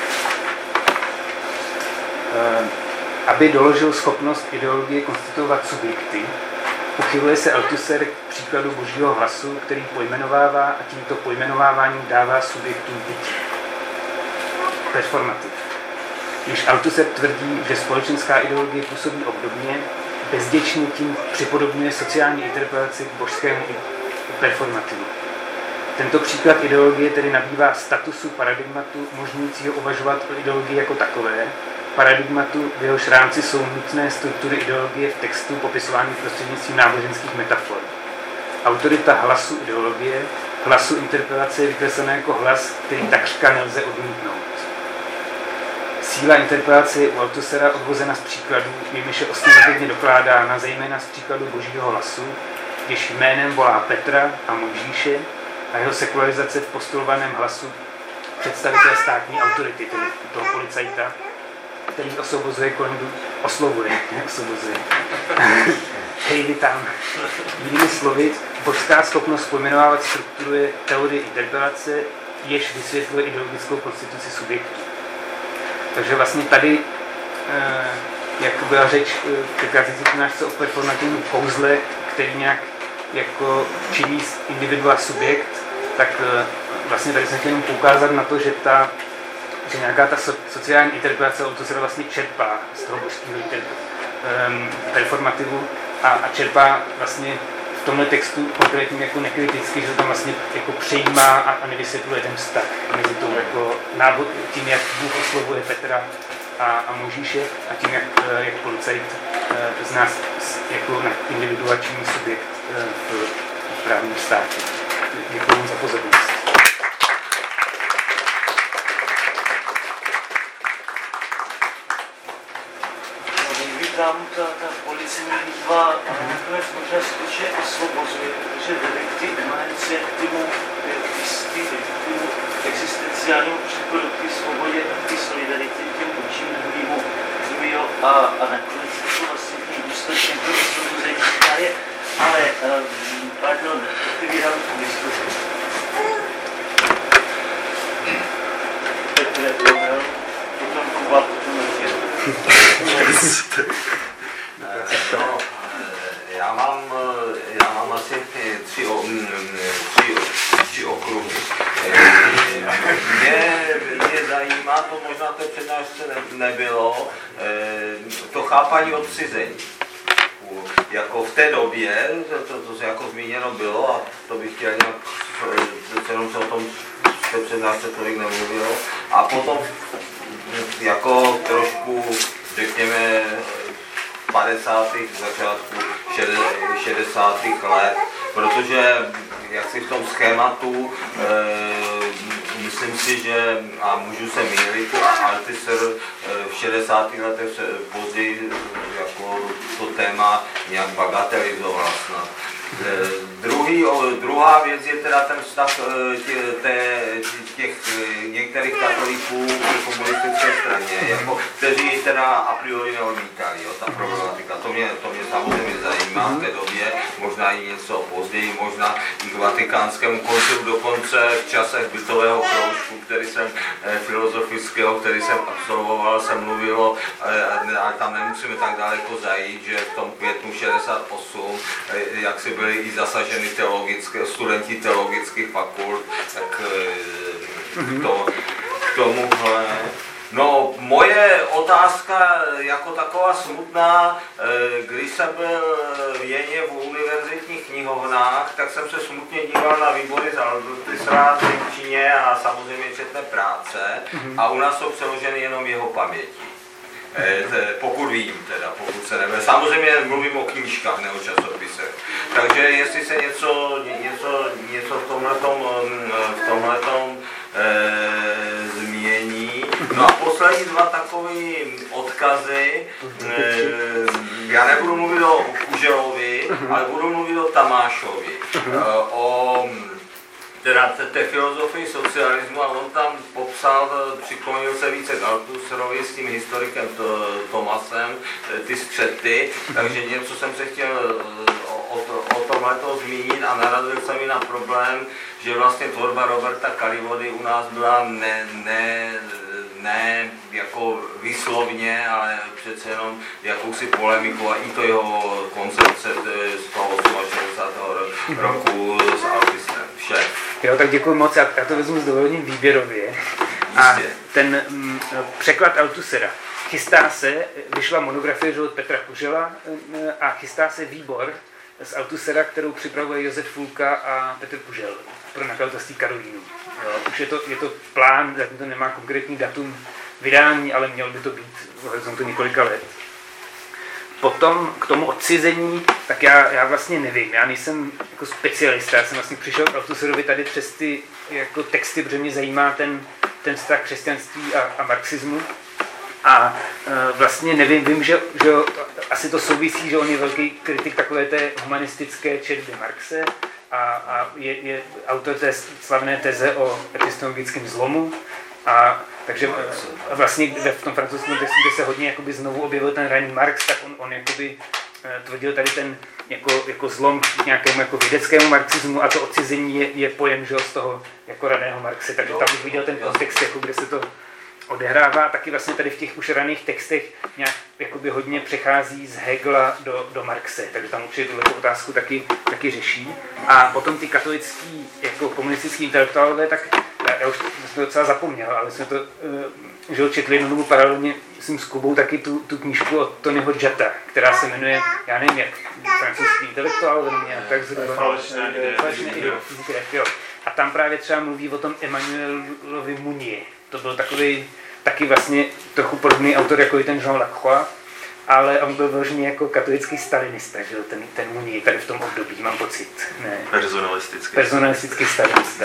Aby doložil schopnost ideologie konstituovat subjekty, uchyluje se Althusser k příkladu božího hlasu, který pojmenovává a tímto pojmenováváním dává subjektům bytí. Performativ. Když Althusser tvrdí, že společenská ideologie působí obdobně, bezděčně tím připodobňuje sociální interpelaci k božskému performativu. Tento příklad ideologie tedy nabývá statusu paradigmatu umožňujícího uvažovat o ideologii jako takové, paradigmatu, v jehož rámci jsou nutné struktury ideologie v textu popisovaných prostřednictvím náboženských metafor. Autorita hlasu ideologie, hlasu interpelace je vykreslená jako hlas, který takřka nelze odmítnout. Síla interpelace je u Althussera odvozena z příkladů, jimiž je ostentativně dokládána zejména z příkladu božího hlasu, když jménem volá Petra a Mojžíše a jeho sekularizace v postulovaném hlasu představitel státní autority, tedy toho policajta, který osvobozuje oslovuje hejvy tam. Jinými slovy, božská schopnost pojmenovávat strukturu je teorie interpelace, jež vysvětluje ideologickou konstituci subjektu. Takže vlastně tady, jak byla řeč, přednášce o performativním kouzle, který nějak jako činí individua subjekt, tak vlastně tady jsem chtěl jenom poukázat na to, že nějaká ta sociální interpretace, to se vlastně čerpá z toho božského performativu a čerpá vlastně v tomhle textu konkrétně jako nekriticky, že to tam vlastně jako přejímá a nevysvětluje ten vztah mezi tou jako návod, tím, jak Bůh oslovuje Petra a Mojžíše a tím, jak policajt z nás jako individuační subjekt v právním státě. Děkuji za pozornost. Tam ta policejní výzva nakonec možná skutečně osvobozuje, protože detektiv má iniciativu existenciálního příkladu k svobodě, k solidaritě, těm vůčím druhýmu a nakonec to vlastně tím důsledkem pro osvobození je, ale pardon, otevírám tu diskuzi. Petr, potom Kuba, potom Martin. Já mám asi tři okruhy. Mě zajímá, to možná té přednášce nebylo, to chápání odcizení. Jako v té době, to se jako zmíněno bylo, a to bych chtěl nějak, jenom se o tom v té přednášce tolik nemluvilo, a potom jako trošku, řekněme, 50. začátku 60. let, protože jak si v tom schématu, myslím si, že, a můžu se mýlit, Althusser v 60. letech později jako to téma nějak bagatelizoval snad. Druhá věc je teda ten vztah těch některých katolíků k komunistické straně, jako, kteří teda a priori neodmítali, ta problematika. To mě samozřejmě zajímá v té době, možná i něco později, možná i k vatikánskému koncilu, dokonce v časech bytového kroužku, filozofického, který jsem absolvoval, jsem mluvil, ale tam nemusíme tak daleko zajít, že v tom květnu 68, jak si byli i zasaženi studenti teologických fakult, tak k tomuhle. No, moje otázka jako taková smutná, když jsem byl v Jeně v univerzitních knihovnách, tak jsem se smutně díval na výbory z Althusera v němčině a samozřejmě četné práce a u nás jsou přeloženy jenom jeho paměti. Pokud vím teda, pokud se nebude. Samozřejmě mluvím o knížkách, ne o časopisech. Takže jestli se něco v tomhletom změní. No a poslední dva takové odkazy. Já nebudu mluvit o Kuželovi, ale budu mluvit o Tamášovi. O teda té filozofii socialismu, a on tam popsal, přiklonil se více k Althusserovi s tím historikem Thomasem, ty střety, takže něco jsem se chtěl o tomhleto zmínit a narazil jsem i na problém, že vlastně tvorba Roberta Kalivody u nás byla ne jako výslovně, ale přece jenom jakousi polemiku a i to jeho koncepce z toho 68. roku s Althusserem. Vše. Jo, tak děkuji moc, já to vezmu s dovolením výběrově. A ten překlad Althussera. Chystá se, vyšla monografie od Petra Kužela a chystá se výbor z Althussera, kterou připravuje Josef Fulka a Petr Kužel pro nakladatelství Karolínu. Už je to plán, zatím to nemá konkrétní datum vydání, ale mělo by to být v horizontu několika let. Potom k tomu odcizení, tak já vlastně nevím, já nejsem jako specialista, já jsem vlastně přišel k Althusserovi tady přes ty jako texty, protože mě zajímá ten vztah křesťanství a marxismu. A vlastně nevím, vím, že asi to souvisí, že on je velký kritik takové té humanistické četby Marxe a je autor té slavné teze o epistemologickém zlomu. Takže vlastně v tom francouzském textu, kde se hodně jakoby znovu objevil ten raný Marx, tak on jakoby tvrdil tady ten jako zlom k nějakému jako vědeckému marxismu a to odcizení je pojem, že, z toho jako raného Marxe. Takže tam už viděl ten kontext, jako kde se to odehrává. Taky vlastně tady v těch už raných textech nějak jakoby hodně přechází z Hegela do Marxe, takže tam určitě tuto otázku taky řeší. A potom ty katolický jako komunistický intelektuálové, tak já už jsem to docela zapomněl, ale jsme to že četli jednu dobu paralelně s Kubou taky tu knížku od Tonyho Jata, která se jmenuje, já nevím jak, francouzský intelektuál, nějak tak zhruba. Falešné ideje. A tam právě třeba mluví o tom Emmanuelovi Mounier. To byl takový taky vlastně trochu podobný autor jako i ten Jean Lacroix, ale on byl vyložený jako katolický stalinista, že ten Mounier tady v tom období, mám pocit. Ne. Personalistický stalinista.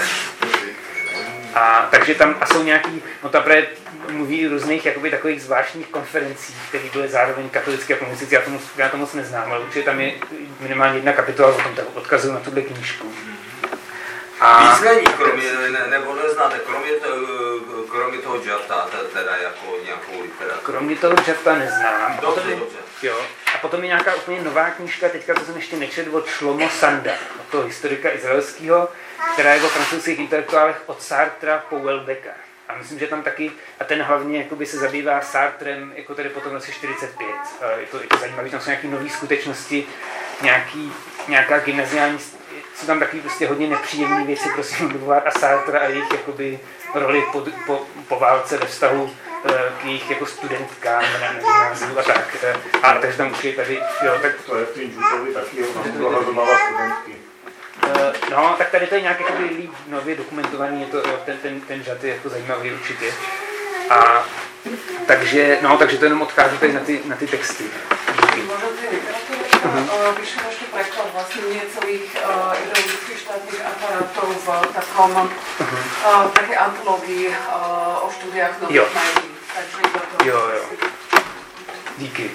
A takže tam jsou nějaký, no tam právě mluví o různých jakoby takových zvláštních konferencích, které byly zároveň katolické a komunistické, já to moc neznám, ale určitě tam je minimálně jedna kapitola o tom, tak odkazuju na tuhle knížku. Víc není, nebo neznáte, kromě toho Jata, teda jako nějakou literaturu. Kromě toho Jata neznám. Dobře. Jo. A potom je nějaká úplně nová knížka, teďka to jsem ještě nečetl, od Shlomo Sanda, od toho historika izraelského, která je o francouzských intelektuálech od Sartra po Welbecka. A myslím, že tam taky, a ten hlavně jakoby se zabývá Sartrem jako tady potom v roce 45. Je to zajímavé, tam jsou nějaké nové skutečnosti, nějaká gymnaziální, jsou tam taky prostě hodně nepříjemné věci pro Simonu de Beauvoir a Sartra a jejich jakoby roli po válce ve vztahu k jejich jako studentkám na gymnáziu a tak. A takže tam už je tady, jo, tak... To je v tím Žutovi taky, on dohazovala studentky. No, tak tady to je nějak jakoby líp nově dokumentovaný, je to, ten žad je jako zajímavý určitě. A takže to jenom odkážu tady na ty texty. Možno tej literatúry vyšiel ešte preklad vlastne nie celých ideologických štátnych aparátov v takej antológii o štúdiách nových médií. Takže jo. Díky.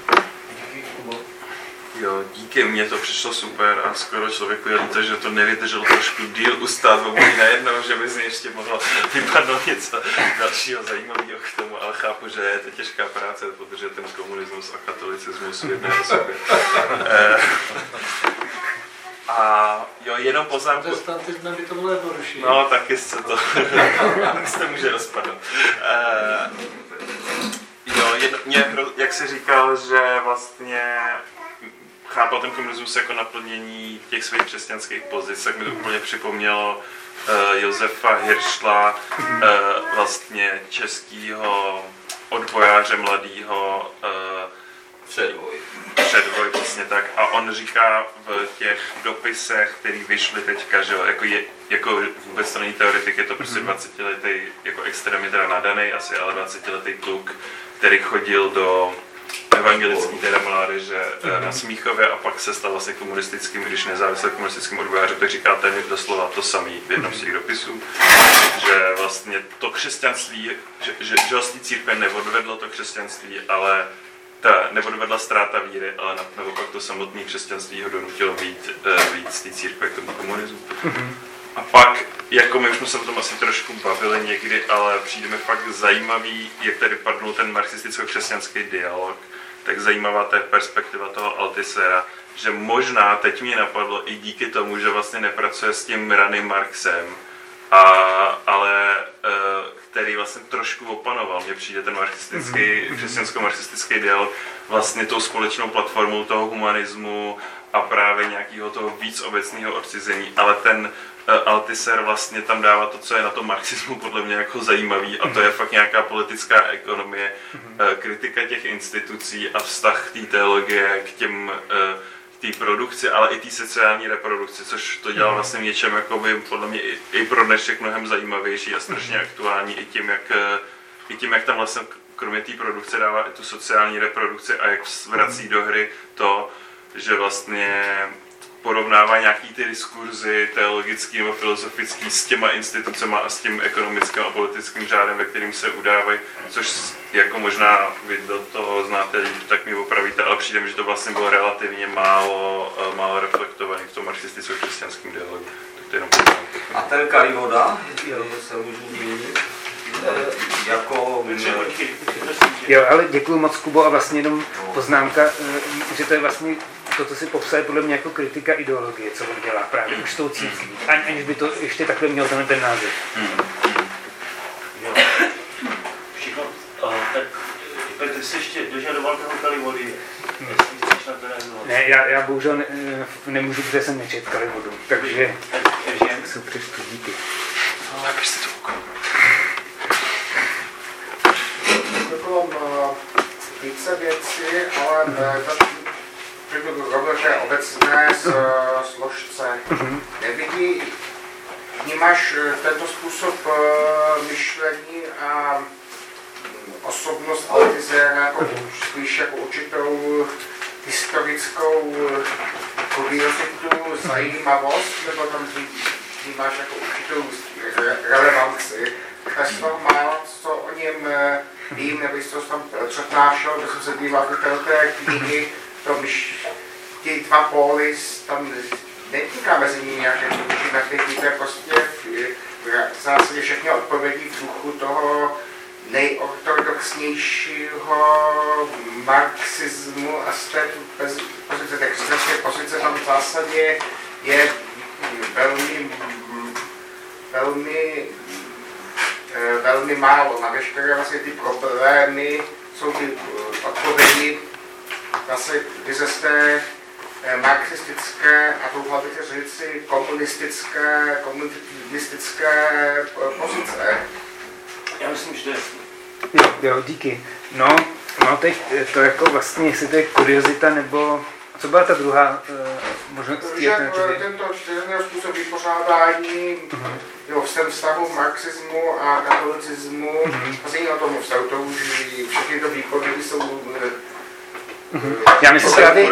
Jo, díky, mně to přišlo super a skoro člověku je líto, že to nevydrželo trošku díl ustát obojí najednou, že by z něj ještě mohlo vypadnout něco dalšího zajímavého k tomu, ale chápu, že je to těžká práce, protože ten komunismus a katolicismus v jedné osobě. A jo, jenom poznámku. Protestantismem by to bylo jednodušší. No, taky se to může rozpadnout. Jo, jak jsi říkal, že vlastně chápal ten komunismus jako naplnění těch svých křesťanských pozic, tak mi to úplně připomnělo Josefa Hiršla, vlastně českýho odbojáře mladýho předvoj, vlastně tak. A on říká v těch dopisech, který vyšly teďka, že jako vůbec to není teoretik, je to prostě 20letý jako extrémně teda nadanej asi, ale 20letý kluk, který chodil do evangelický teda mládeže na Smíchově a pak se stal vlastně komunistickým, když nezávislým komunistickým odbojářem, tak říká ten doslova to samý v jednom z těch dopisů, že vlastně to křesťanství, že z té církve neodvedlo to křesťanství, ale neodvedla ztráta víry, ale naopak to samotné křesťanství ho donutilo být z té církve k tomu komunismu. A pak, jako my už jsme se o tom asi trošku bavili někdy, ale přijde mi fakt zajímavý, jak tady padnul ten marxisticko-křesťanský dialog, tak zajímavá ta perspektiva toho Althusera, že možná teď mě napadlo i díky tomu, že vlastně nepracuje s tím raným Marxem, ale který vlastně trošku opanoval. Mně přijde ten křesťansko-marxistický dialog vlastně tou společnou platformou toho humanismu a právě nějakého toho víc obecného odcizení, ale ten Althusser vlastně tam dává to, co je na tom marxismu podle mě jako zajímavý, a to je fakt nějaká politická ekonomie, kritika těch institucí a vztah té teologie k té produkci, ale i té sociální reprodukci, což to dělá vlastně něčem jakoby, podle mě i pro dnešek mnohem zajímavější a strašně aktuální i tím, jak tam vlastně kromě té produkce dává i tu sociální reprodukci a jak vrací do hry to, že vlastně porovnává nějaký ty diskurzy teologický nebo filozofický s těma institucema a s tím ekonomickým a politickým řádem, ve kterým se udávají, což jako možná vy do toho znáte líp, tak mi opravíte, ale přijde mi, že to vlastně bylo relativně málo reflektovaný v tom marxisticko-křesťanském dialogu. A ten Karivoda, se můžu zmínit? jako... Jo, ale děkuji moc, Kubo, a vlastně jenom poznámka, že to je vlastně to, co si popsal, je podle mě jako kritika ideologie, co on dělá právě už s tou církví, aniž by to ještě takhle měl ten název. Všechno, tak Petr se ještě dožadoval toho Kalivory, jestli chceš na to reagovat. Ne, já bohužel nemůžu, protože jsem nečet Kalivodu, takže jsou přečtu, díky. Tak jste to ukol. To bylo více věcí, ale rovno té obecné složce. Vnímáš tento způsob myšlení a osobnost Althusera jako spíš jako určitou historickou kuriozitu, zajímavost, nebo tam vnímáš jako určitou relevanci? Kreslov má, co o něm vím, nebo jsi to tam přednášel, že jsem se díval do té knihy, ty dva póly, tam netýká mezi nimi nějaké výjimky, to je prostě v zásadě všechny odpovědí v duchu toho nejortodoxnějšího marxismu a z té pozice, té křesťanské pozice tam v zásadě je velmi málo. Na veškeré vlastně ty problémy jsou ty odpovědi zase vize z té marxistické a touhle bych říci komunistické pozice. Já myslím, že to je jasný. Jo, díky. No, teď to jako vlastně, jestli to je kuriozita, nebo co byla ta druhá možnost? Tento způsob vypořádání v tom vztahu marxismu a katolicismu, vlastně na tom vztahu, to už všechny to výpovědi jsou já myslím,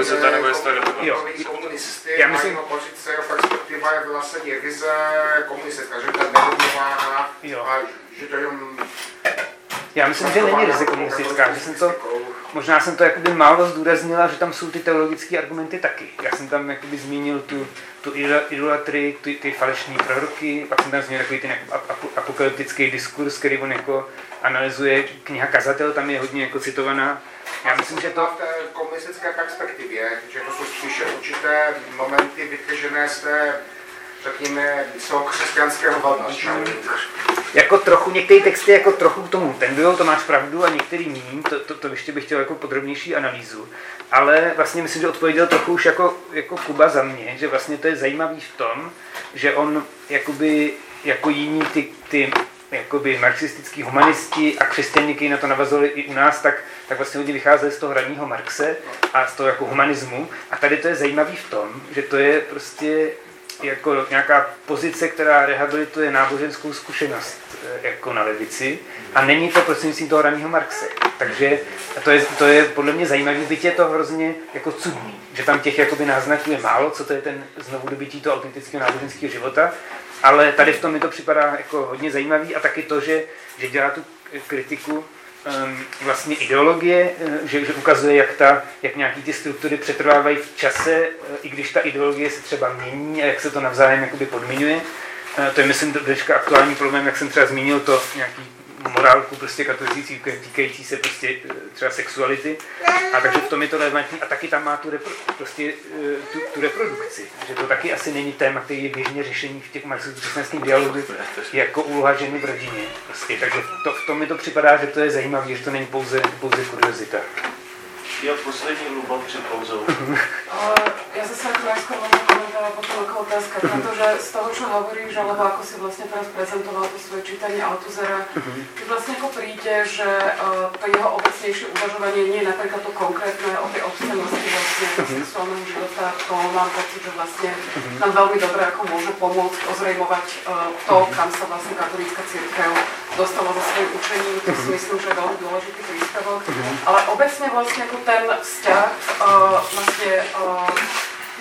že komunisty mají opozice, perspektiva je vlastně vize komunistická, že ta nerovnováha a že to jenom... Já myslím, že není ryze komunistická, že možná jsem to jakoby málo zdůraznila, že tam jsou ty teologické argumenty taky. Já jsem tam jakoby zmínil tu idolatrii, ty falešní proroky, pak jsem tam zmínil takový ten apokalyptický diskurs, který on jako analyzuje, kniha Kazatel tam je hodně jako citovaná. Já myslím, že to v té komunistické perspektivě, že to jsou spíše určité momenty vytržené z té, řekněme, křesťanského valníčanu. Jako trochu, některé texty jako trochu k tomu tendujou, to máš pravdu, a některý míň, to ještě bych chtěl jako podrobnější analýzu. Ale vlastně myslím, že odpověděl trochu už jako Kuba za mě, že vlastně to je zajímavý v tom, že on jakoby, jako jiní ty jakoby marxistický humanisti a křesťaníky na to navazovali i u nás, tak vlastně hodně vycházeli z toho hraního Marxe a z toho jako humanismu. A tady to je zajímavý v tom, že to je prostě jako nějaká pozice, která rehabilituje náboženskou zkušenost jako na levici a není to prostřednictvím toho hraního Marxe. Takže to je podle mě zajímavý, byť je to hrozně jako cudný, že tam těch jakoby náznaků je málo, co to je ten znovu dobytí toho autentického náboženského života, ale tady v tom mi to připadá jako hodně zajímavý a taky to, že dělá tu kritiku vlastně ideologie, že ukazuje, jak nějaký ty struktury přetrvávají v čase, i když ta ideologie se třeba mění a jak se to navzájem jakoby podmiňuje. To je, myslím, dneška aktuální problém, jak jsem třeba zmínil to nějaký morálku prostě katolický církve týkající se prostě třeba sexuality. A takže v tom je to relevantní a taky tam má tu reprodukci. Že to taky asi není téma, který je běžně řešení v těch marxisticko-křesťanských dialogech jako úloha ženy v rodině. Prostě. Takže v tom mi to připadá, že to je zajímavé, že to není pouze kuriozita. Jo, poslední hlubo před pauzou. Ja zase ako najskôr možno komentovať potom ako otázka, pretože z toho, čo hovoríš, alebo ako si vlastne teraz prezentoval to svoje čítanie Althusera, ty vlastne ako príde, že to jeho obecnejšie uvažovanie nie je napríklad to konkrétne o tej obscenosti vlastne sexuálneho života, to mám pocit, že vlastne nám veľmi dobre ako môže pomôcť ozrejmovať to, kam sa vlastne katolícka cirkev dostala za svojím učením, to si myslím, že je veľmi dôležitý príspevok, ale obecne vlastne ako ten vzťah vlastne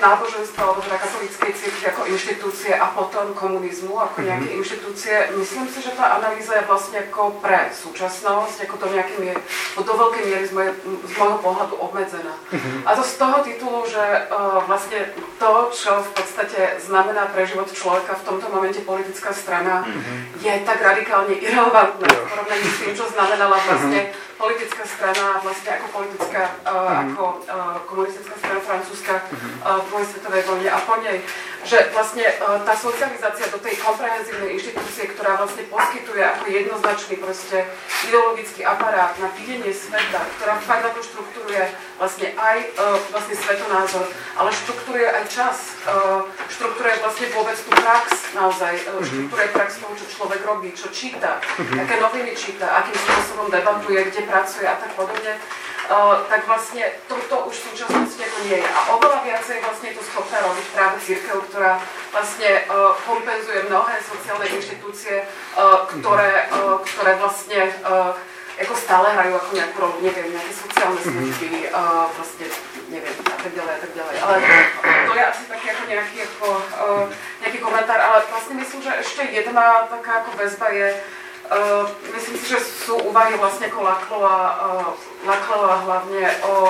náboženstva alebo teda katolíckej cirkvi ako inštitúcie a potom komunizmu ako nejaké inštitúcie. Myslím si, že tá analýza je vlastne ako pre súčasnosť, ako do veľkej miery z môjho pohľadu obmedzená. A to z toho titulu, že vlastne to, čo v podstate znamená pre život človeka v tomto momente politická strana, je tak radikálne irelevantné v porovnaní s tým, čo znamenala vlastne politická strana, vlastne ako politická, ako komunistická strana francúzska v druhej svetovej vojne a po nej, že vlastne tá socializácia do tej komprehenzívnej inštitúcie, ktorá vlastne poskytuje ako jednoznačný proste ideologický aparát na videnie sveta, ktorá fakt ako štruktúruje vlastne aj vlastne svetonázor, ale štruktúruje aj čas, štruktúruje vlastne vôbec tú prax naozaj, štruktúruje prax toho, čo človek robí, čo číta, aké noviny číta, akým spôsobom debatuje, kde pracuje a tak podobne, tak vlastne toto už v súčasnosti ako nie je. A oveľa viacej vlastne je to schopná robiť práve cirkev, ktorá vlastne kompenzuje mnohé sociálne inštitúcie, ktoré vlastne ako stále hrajú ako nejakú rolu, neviem, nejaké sociálne služby, vlastne, neviem, a tak ďalej. Ale to je asi taký ako nejaký komentár, ale vlastne myslím, že ešte jedna taká ako väzba je, myslím si, že sú úvahy vlastne ako Laclau'a hlavne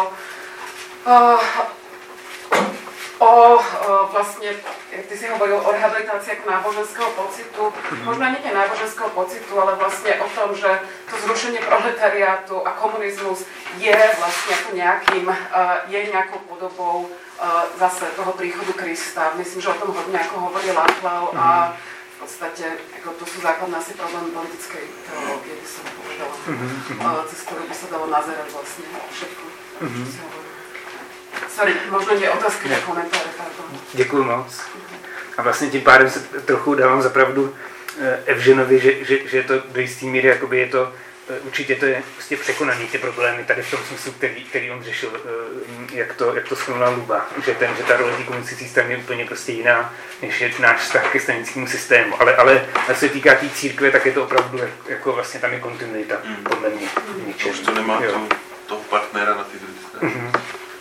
o vlastne, jak ty si hovoril, o rehabilitácii ako náboženského pocitu, možno nie náboženského pocitu, ale vlastne o tom, že to zrušenie proletariátu a komunizmus je vlastne ako nejakou podobou zase toho príchodu Krista. Myslím, že o tom hodne ako hovorí Laclau a v podstate ako to sú základné asi problémy politickej teológie, by som povedala, cez ktorú by sa dalo nazerať vlastne všetko, čo si hovorí. Sorry, možno nie otázky na komentáře, pardon. Děkuju moc. A vlastně tím pádem se trochu dávám za pravdu Evženovi, že to do jistý míry jakoby je to, určitě to je prostě překonaný ty problémy tady v tom smyslu, který on řešil, jak to shrnula Luba, že ta role té komunistické strany je úplně prostě jiná, než je náš vztah ke stranickému systému. Ale co se týká té církve, tak je to opravdu jako vlastně tam je kontinuita, podle mě. Už to nemá toho partnera na té druhé straně.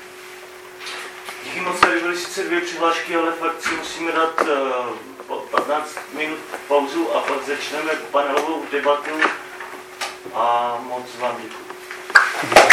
Díky moc, tady byly sice 2 přihlášky, ale fakt si musíme dát 15 minut pauzu a pak začneme panelovou debatu a moc vám děkuji.